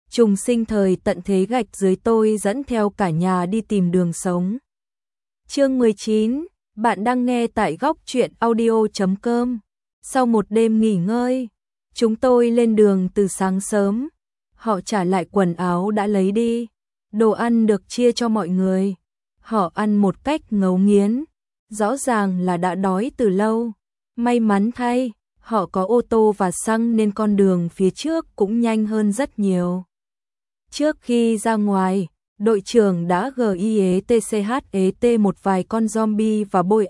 trùng sinh thời tận thế gạch dưới tôi dẫn theo cả nhà đi tìm đường sống. Chương 19, bạn đang nghe tại góc truyện audio.com. Sau một đêm nghỉ ngơi, chúng tôi lên đường từ sáng sớm. Họ trả lại quần áo đã lấy đi, đồ ăn được chia cho mọi người. Họ ăn một cách ngấu nghiến, rõ ràng là đã đói từ lâu. May mắn thay, họ có ô tô và xăng nên con đường phía trước cũng nhanh hơn rất nhiều. Trước khi ra ngoài, đội trưởng đã GIETCHET một vài con zombie và bôi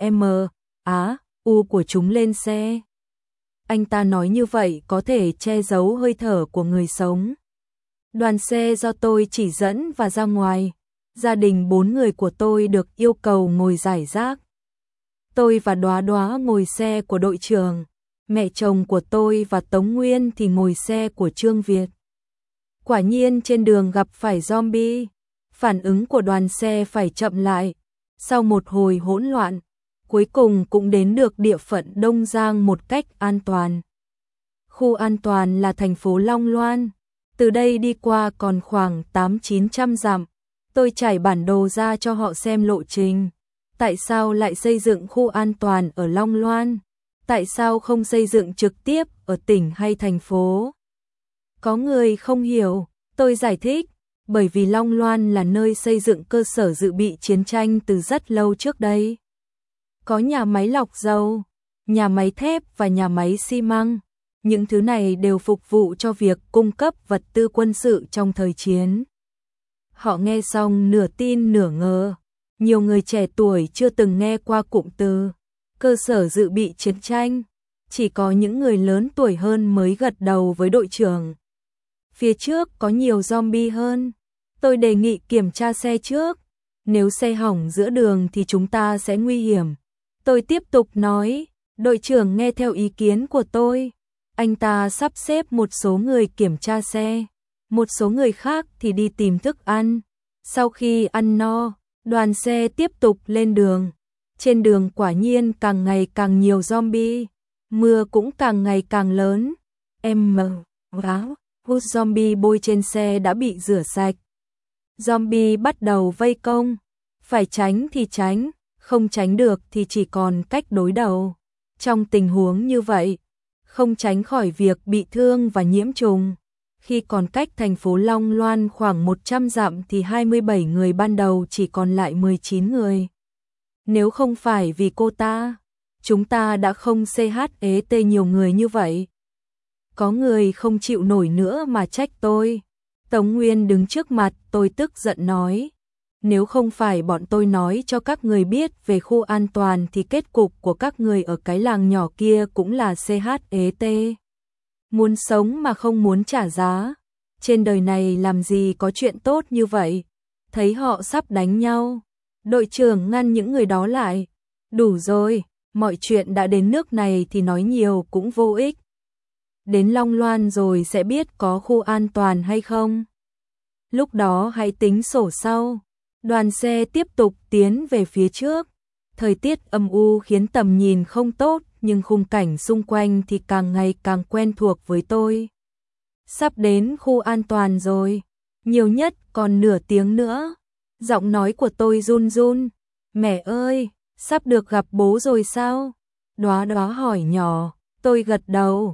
U của chúng lên xe. Anh ta nói như vậy có thể che giấu hơi thở của người sống. Đoàn xe do tôi chỉ dẫn và ra ngoài. Gia đình 4 người của tôi được yêu cầu ngồi rải rác. Tôi và Đóa Đóa ngồi xe của đội trưởng. Mẹ chồng của tôi và Tống Nguyên thì ngồi xe của Trương Việt. Quả nhiên trên đường gặp phải zombie. Phản ứng của đoàn xe phải chậm lại. Sau một hồi hỗn loạn, cuối cùng cũng đến được địa phận Đông Giang một cách an toàn. Khu an toàn là thành phố Long Loan. Từ đây đi qua còn khoảng 800-900 dặm. Tôi trải bản đồ ra cho họ xem lộ trình. Tại sao lại xây dựng khu an toàn ở Long Loan? Tại sao không xây dựng trực tiếp ở tỉnh hay thành phố? Có người không hiểu, tôi giải thích, bởi vì Long Loan là nơi xây dựng cơ sở dự bị chiến tranh từ rất lâu trước đây. Có nhà máy lọc dầu, nhà máy thép và nhà máy xi măng. Những thứ này đều phục vụ cho việc cung cấp vật tư quân sự trong thời chiến. Họ nghe xong nửa tin nửa ngờ. Nhiều người trẻ tuổi chưa từng nghe qua cụm từ cơ sở dự bị chiến tranh. Chỉ có những người lớn tuổi hơn mới gật đầu với đội trưởng. Phía trước có nhiều zombie hơn. Tôi đề nghị kiểm tra xe trước. Nếu xe hỏng giữa đường thì chúng ta sẽ nguy hiểm. Tôi tiếp tục nói. Đội trưởng nghe theo ý kiến của tôi. Anh ta sắp xếp một số người kiểm tra xe. Một số người khác thì đi tìm thức ăn. Sau khi ăn no, đoàn xe tiếp tục lên đường. Trên đường quả nhiên càng ngày càng nhiều zombie. Mưa cũng càng ngày càng lớn. Hút zombie bôi trên xe đã bị rửa sạch. Zombie bắt đầu vây công. Phải tránh thì tránh, không tránh được thì chỉ còn cách đối đầu. Trong tình huống như vậy, không tránh khỏi việc bị thương và nhiễm trùng. Khi còn cách thành phố Long Loan khoảng 100 dặm thì 27 người ban đầu chỉ còn lại 19 người. Nếu không phải vì cô ta, chúng ta đã không CHET nhiều người như vậy. Có người không chịu nổi nữa mà trách tôi. Tống Nguyên đứng trước mặt tôi tức giận nói. Nếu không phải bọn tôi nói cho các người biết về khu an toàn thì kết cục của các người ở cái làng nhỏ kia cũng là CHET. Muốn sống mà không muốn trả giá. Trên đời này làm gì có chuyện tốt như vậy. Thấy họ sắp đánh nhau. Đội trưởng ngăn những người đó lại. Đủ rồi, mọi chuyện đã đến nước này thì nói nhiều cũng vô ích. Đến Long Loan rồi sẽ biết có khu an toàn hay không. Lúc đó hãy tính sổ sau. Đoàn xe tiếp tục tiến về phía trước. Thời tiết âm u khiến tầm nhìn không tốt, nhưng khung cảnh xung quanh thì càng ngày càng quen thuộc với tôi. Sắp đến khu an toàn rồi, nhiều nhất còn nửa tiếng nữa. Giọng nói của tôi run run. Mẹ ơi, sắp được gặp bố rồi sao? Đóa Đóa hỏi nhỏ. Tôi gật đầu.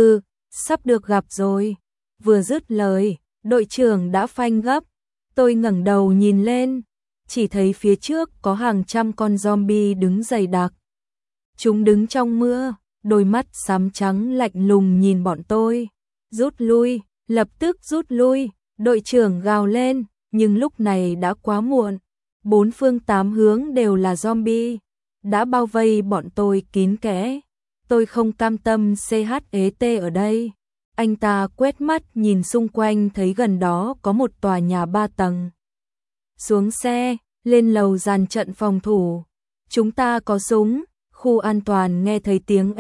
Sắp được gặp rồi. Vừa dứt lời, đội trưởng đã phanh gấp. Tôi ngẩng đầu nhìn lên, chỉ thấy phía trước có hàng trăm con zombie đứng dày đặc. Chúng đứng trong mưa, đôi mắt xám trắng lạnh lùng nhìn bọn tôi. Rút lui, lập tức rút lui, đội trưởng gào lên, nhưng lúc này đã quá muộn. 4 phương 8 hướng đều là zombie, đã bao vây bọn tôi kín kẽ. Tôi không cam tâm CHET ở đây. Anh ta quét mắt nhìn xung quanh thấy gần đó có một tòa nhà 3 tầng. Xuống xe, lên lầu dàn trận phòng thủ. Chúng ta có súng. Khu an toàn nghe thấy tiếng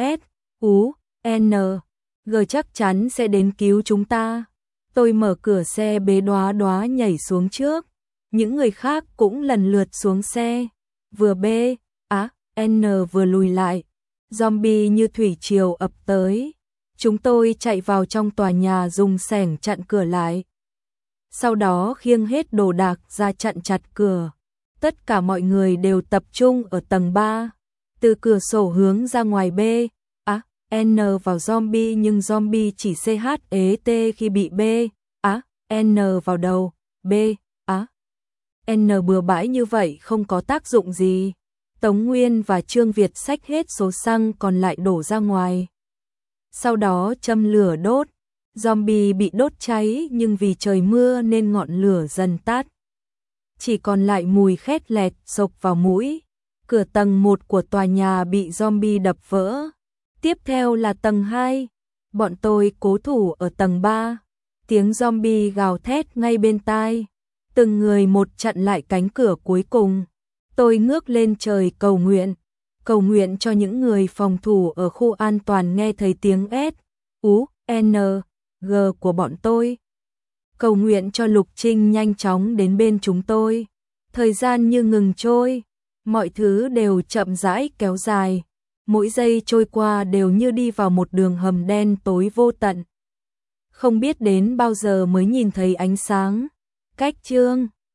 S.U.N.G chắc chắn sẽ đến cứu chúng ta. Tôi mở cửa xe bế Đóa Đóa nhảy xuống trước. Những người khác cũng lần lượt xuống xe. Vừa N vừa lùi lại. Zombie như thủy triều ập tới. Chúng tôi chạy vào trong tòa nhà dùng xẻng chặn cửa lại. sau đó khiêng hết đồ đạc ra chặn chặt cửa. Tất cả mọi người đều tập trung ở tầng 3, từ cửa sổ hướng ra ngoài B, N vào zombie nhưng zombie chỉ CHET khi bị B, N vào đầu, B, N bừa bãi như vậy không có tác dụng gì. Tống Nguyên và Trương Việt xách hết số xăng còn lại đổ ra ngoài. Sau đó châm lửa đốt, zombie bị đốt cháy nhưng vì trời mưa nên ngọn lửa dần tắt. Chỉ còn lại mùi khét lẹt xộc vào mũi. Cửa tầng 1 của tòa nhà bị zombie đập vỡ. Tiếp theo là tầng 2. Bọn tôi cố thủ ở tầng 3. Tiếng zombie gào thét ngay bên tai. Từng người một chặn lại cánh cửa cuối cùng. Tôi ngước lên trời cầu nguyện cho những người phòng thủ ở khu an toàn nghe thấy tiếng S, U, N, G của bọn tôi. Cầu nguyện cho Lục Trinh nhanh chóng đến bên chúng tôi. Thời gian như ngừng trôi, mọi thứ đều chậm rãi kéo dài. Mỗi giây trôi qua đều như đi vào một đường hầm đen tối vô tận. Không biết đến bao giờ mới nhìn thấy ánh sáng. Cách chương